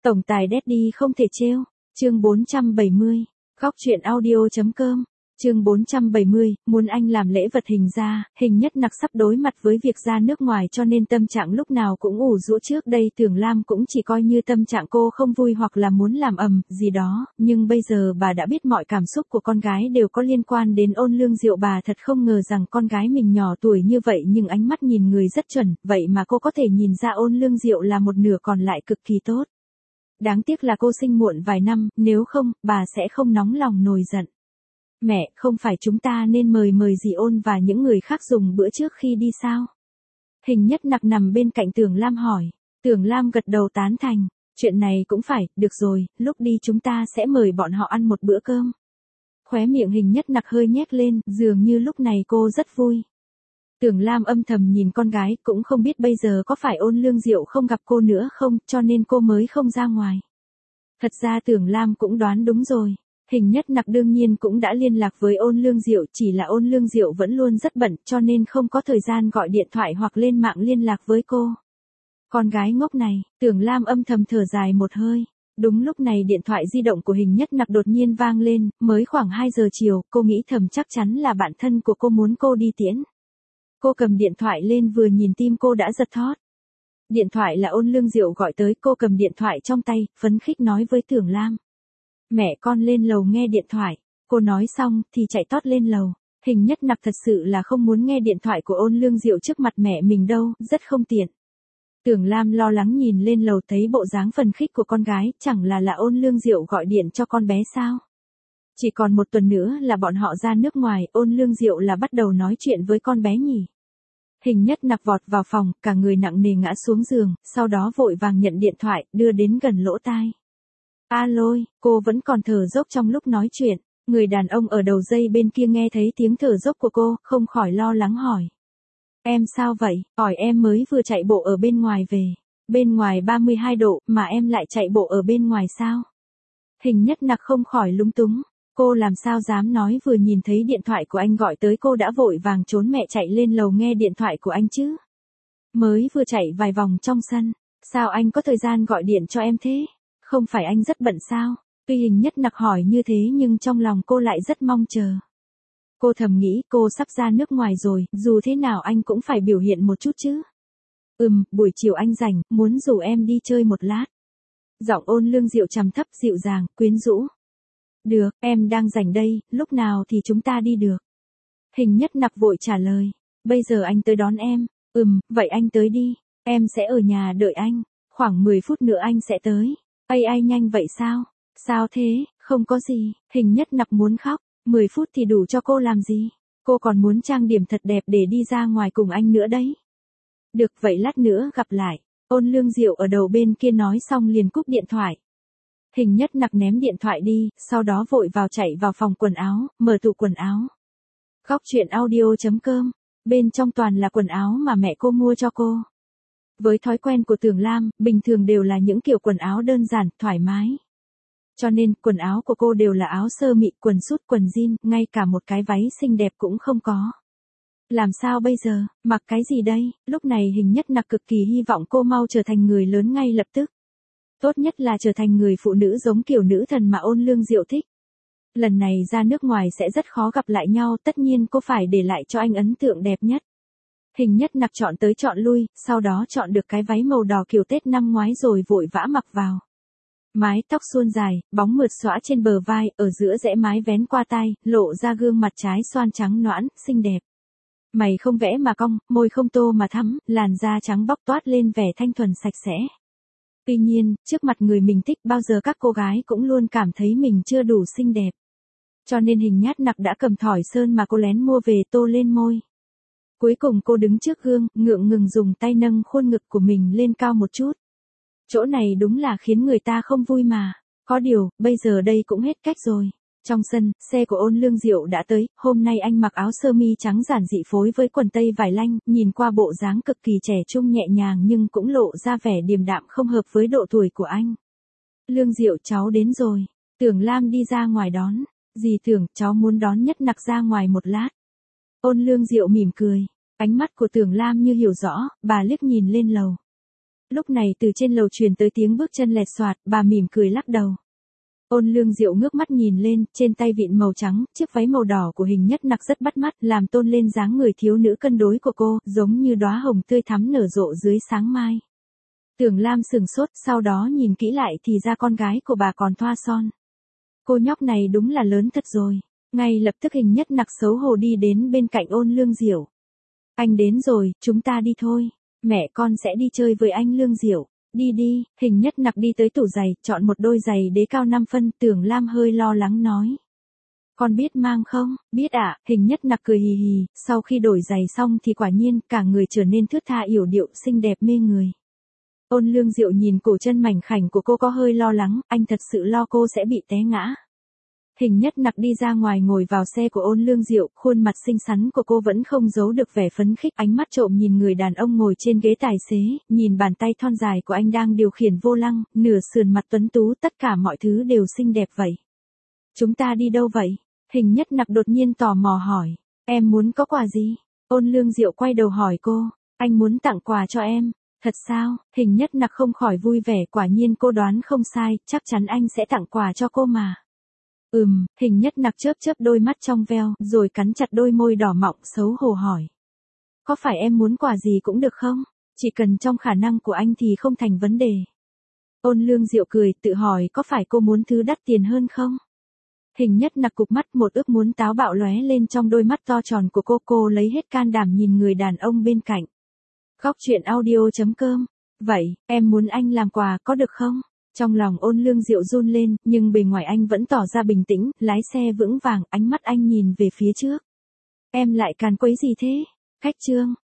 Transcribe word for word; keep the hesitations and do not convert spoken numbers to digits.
Tổng tài Daddy không thể trêu. Chương bốn trăm bảy mươi. Góc truyện audio.com. Chương bốn trăm bảy mươi, muốn anh làm lễ vật hình ra, Hình Nhất Nặc sắp đối mặt với việc ra nước ngoài cho nên tâm trạng lúc nào cũng ủ rũ. Trước đây Tưởng Lam cũng chỉ coi như tâm trạng cô không vui hoặc là muốn làm ầm gì đó, nhưng bây giờ bà đã biết mọi cảm xúc của con gái đều có liên quan đến Ôn Lương Diệu. Bà thật không ngờ rằng con gái mình nhỏ tuổi như vậy nhưng ánh mắt nhìn người rất chuẩn, vậy mà cô có thể nhìn ra Ôn Lương Diệu là một nửa còn lại cực kỳ tốt. Đáng tiếc là cô sinh muộn vài năm, nếu không, bà sẽ không nóng lòng nổi giận. Mẹ, không phải chúng ta nên mời mời dì Ôn và những người khác dùng bữa trước khi đi sao? Hình Nhất Nặc nằm bên cạnh Tưởng Lam hỏi. Tưởng Lam gật đầu tán thành. Chuyện này cũng phải, được rồi, lúc đi chúng ta sẽ mời bọn họ ăn một bữa cơm. Khóe miệng Hình Nhất Nặc hơi nhếch lên, dường như lúc này cô rất vui. Tưởng Lam âm thầm nhìn con gái, cũng không biết bây giờ có phải Ôn Lương Diệu không gặp cô nữa không, cho nên cô mới không ra ngoài. Thật ra Tưởng Lam cũng đoán đúng rồi. Hình Nhất Nặc đương nhiên cũng đã liên lạc với Ôn Lương Diệu, chỉ là Ôn Lương Diệu vẫn luôn rất bận cho nên không có thời gian gọi điện thoại hoặc lên mạng liên lạc với cô. Con gái ngốc này, Tưởng Lam âm thầm thở dài một hơi. Đúng lúc này điện thoại di động của Hình Nhất Nặc đột nhiên vang lên, mới khoảng hai giờ chiều, cô nghĩ thầm chắc chắn là bạn thân của cô muốn cô đi tiễn. Cô cầm điện thoại lên vừa nhìn tim cô đã giật thót. Điện thoại là Ôn Lương Diệu gọi tới, cô cầm điện thoại trong tay, phấn khích nói với Tưởng Lam. Mẹ con lên lầu nghe điện thoại. Cô nói xong thì chạy tót lên lầu. Hình Nhất Nặc thật sự là không muốn nghe điện thoại của Ôn Lương Diệu trước mặt mẹ mình đâu, rất không tiện. Tưởng Lam lo lắng nhìn lên lầu thấy bộ dáng phấn khích của con gái, chẳng là là Ôn Lương Diệu gọi điện cho con bé sao? Chỉ còn một tuần nữa là bọn họ ra nước ngoài, Ôn Lương Diệu là bắt đầu nói chuyện với con bé nhỉ? Hình Nhất Nặc vọt vào phòng, cả người nặng nề ngã xuống giường, sau đó vội vàng nhận điện thoại, đưa đến gần lỗ tai. Alo, cô vẫn còn thở dốc trong lúc nói chuyện. Người đàn ông ở đầu dây bên kia nghe thấy tiếng thở dốc của cô, không khỏi lo lắng hỏi. Em sao vậy? Hỏi em mới vừa chạy bộ ở bên ngoài về. Bên ngoài ba mươi hai độ, mà em lại chạy bộ ở bên ngoài sao? Hình Nhất Nặc không khỏi lúng túng. Cô làm sao dám nói, vừa nhìn thấy điện thoại của anh gọi tới cô đã vội vàng trốn mẹ chạy lên lầu nghe điện thoại của anh chứ. Mới vừa chạy vài vòng trong sân, sao anh có thời gian gọi điện cho em thế? Không phải anh rất bận sao? Tuy Hình Nhất Nặc hỏi như thế nhưng trong lòng cô lại rất mong chờ. Cô thầm nghĩ cô sắp ra nước ngoài rồi, dù thế nào anh cũng phải biểu hiện một chút chứ. Ừm, buổi chiều anh rảnh, muốn rủ em đi chơi một lát. Giọng Ôn Lương Diệu trầm thấp dịu dàng, quyến rũ. Được, em đang rảnh đây, lúc nào thì chúng ta đi được. Hình Nhất Nặc vội trả lời. Bây giờ anh tới đón em. Ừm, vậy anh tới đi. Em sẽ ở nhà đợi anh. Khoảng mười phút nữa anh sẽ tới. Ây ai nhanh vậy sao? Sao thế? Không có gì. Hình Nhất Nặc muốn khóc. mười phút thì đủ cho cô làm gì? Cô còn muốn trang điểm thật đẹp để đi ra ngoài cùng anh nữa đấy. Được, vậy lát nữa gặp lại. Ôn Lương Diệu ở đầu bên kia nói xong liền cúp điện thoại. Hình Nhất Nặc ném điện thoại đi, sau đó vội vào chạy vào phòng quần áo, mở tủ quần áo. Góc truyện audio.com. Bên trong toàn là quần áo mà mẹ cô mua cho cô. Với thói quen của Tưởng Lam, bình thường đều là những kiểu quần áo đơn giản, thoải mái. Cho nên, quần áo của cô đều là áo sơ mi, quần sút, quần jean, ngay cả một cái váy xinh đẹp cũng không có. Làm sao bây giờ, mặc cái gì đây? Lúc này Hình Nhất Nặc cực kỳ hy vọng cô mau trở thành người lớn ngay lập tức. Tốt nhất là trở thành người phụ nữ giống kiểu nữ thần mà Ôn Lương Diệu thích. Lần này ra nước ngoài sẽ rất khó gặp lại nhau, tất nhiên cô phải để lại cho anh ấn tượng đẹp nhất. Hình Nhất Nặc chọn tới chọn lui, sau đó chọn được cái váy màu đỏ kiểu Tết năm ngoái rồi vội vã mặc vào. Mái tóc suôn dài, bóng mượt xõa trên bờ vai, ở giữa rẽ mái vén qua tai, lộ ra gương mặt trái xoan trắng nõn, xinh đẹp. Mày không vẽ mà cong, môi không tô mà thắm, làn da trắng bóc toát lên vẻ thanh thuần sạch sẽ. Tuy nhiên, trước mặt người mình thích bao giờ các cô gái cũng luôn cảm thấy mình chưa đủ xinh đẹp. Cho nên Hình Nhất Nặc đã cầm thỏi sơn mà cô lén mua về tô lên môi. Cuối cùng cô đứng trước gương, ngượng ngừng dùng tay nâng khuôn ngực của mình lên cao một chút. Chỗ này đúng là khiến người ta không vui mà. Có điều, bây giờ đây cũng hết cách rồi. Trong sân, xe của Ôn Lương Diệu đã tới, hôm nay anh mặc áo sơ mi trắng giản dị phối với quần tây vải lanh, nhìn qua bộ dáng cực kỳ trẻ trung nhẹ nhàng nhưng cũng lộ ra vẻ điềm đạm không hợp với độ tuổi của anh. Lương Diệu, cháu đến rồi. Tưởng Lam đi ra ngoài đón. Dì Tưởng, cháu muốn đón Nhất Nặc ra ngoài một lát. Ôn Lương Diệu mỉm cười. Ánh mắt của Tưởng Lam như hiểu rõ, bà liếc nhìn lên lầu. Lúc này từ trên lầu truyền tới tiếng bước chân lẹt xoạt, bà mỉm cười lắc đầu. Ôn Lương Diệu ngước mắt nhìn lên, trên tay vịn màu trắng, chiếc váy màu đỏ của Hình Nhất Nặc rất bắt mắt, làm tôn lên dáng người thiếu nữ cân đối của cô, giống như đóa hồng tươi thắm nở rộ dưới sáng mai. Tưởng Lam sừng sốt, sau đó nhìn kỹ lại thì ra con gái của bà còn thoa son. Cô nhóc này đúng là lớn thật rồi. Ngay lập tức Hình Nhất Nặc xấu hổ đi đến bên cạnh Ôn Lương Diệu. Anh đến rồi, chúng ta đi thôi. Mẹ con sẽ đi chơi với anh Lương Diệu. Đi đi, Hình Nhất Nặc đi tới tủ giày, chọn một đôi giày đế cao năm phân, Tưởng Lam hơi lo lắng nói. Con biết mang không? Biết ạ, à? Hình Nhất Nặc cười hì hì, sau khi đổi giày xong thì quả nhiên cả người trở nên thướt tha yểu điệu xinh đẹp mê người. Ôn Lương Diệu nhìn cổ chân mảnh khảnh của cô có hơi lo lắng, anh thật sự lo cô sẽ bị té ngã. Hình Nhất Nặc đi ra ngoài ngồi vào xe của Ôn Lương Diệu, khuôn mặt xinh xắn của cô vẫn không giấu được vẻ phấn khích, ánh mắt trộm nhìn người đàn ông ngồi trên ghế tài xế, nhìn bàn tay thon dài của anh đang điều khiển vô lăng, nửa sườn mặt tuấn tú, tất cả mọi thứ đều xinh đẹp vậy. Chúng ta đi đâu vậy? Hình Nhất Nặc đột nhiên tò mò hỏi. Em muốn có quà gì? Ôn Lương Diệu quay đầu hỏi cô. Anh muốn tặng quà cho em. Thật sao? Hình Nhất Nặc không khỏi vui vẻ, quả nhiên cô đoán không sai, chắc chắn anh sẽ tặng quà cho cô mà. Ừm, Hình Nhất Nặc chớp chớp đôi mắt trong veo, rồi cắn chặt đôi môi đỏ mọng xấu hổ hỏi. Có phải em muốn quà gì cũng được không? Chỉ cần trong khả năng của anh thì không thành vấn đề. Ôn Lương Diệu cười, tự hỏi có phải cô muốn thứ đắt tiền hơn không? Hình Nhất Nặc cụp mắt, một ước muốn táo bạo lóe lên trong đôi mắt to tròn của cô, cô lấy hết can đảm nhìn người đàn ông bên cạnh. Góc truyện audio chấm com. Vậy, em muốn anh làm quà có được không? Trong lòng Ôn Lương Diệu run lên, nhưng bề ngoài anh vẫn tỏ ra bình tĩnh, lái xe vững vàng, ánh mắt anh nhìn về phía trước. Em lại càn quấy gì thế? Khách trương,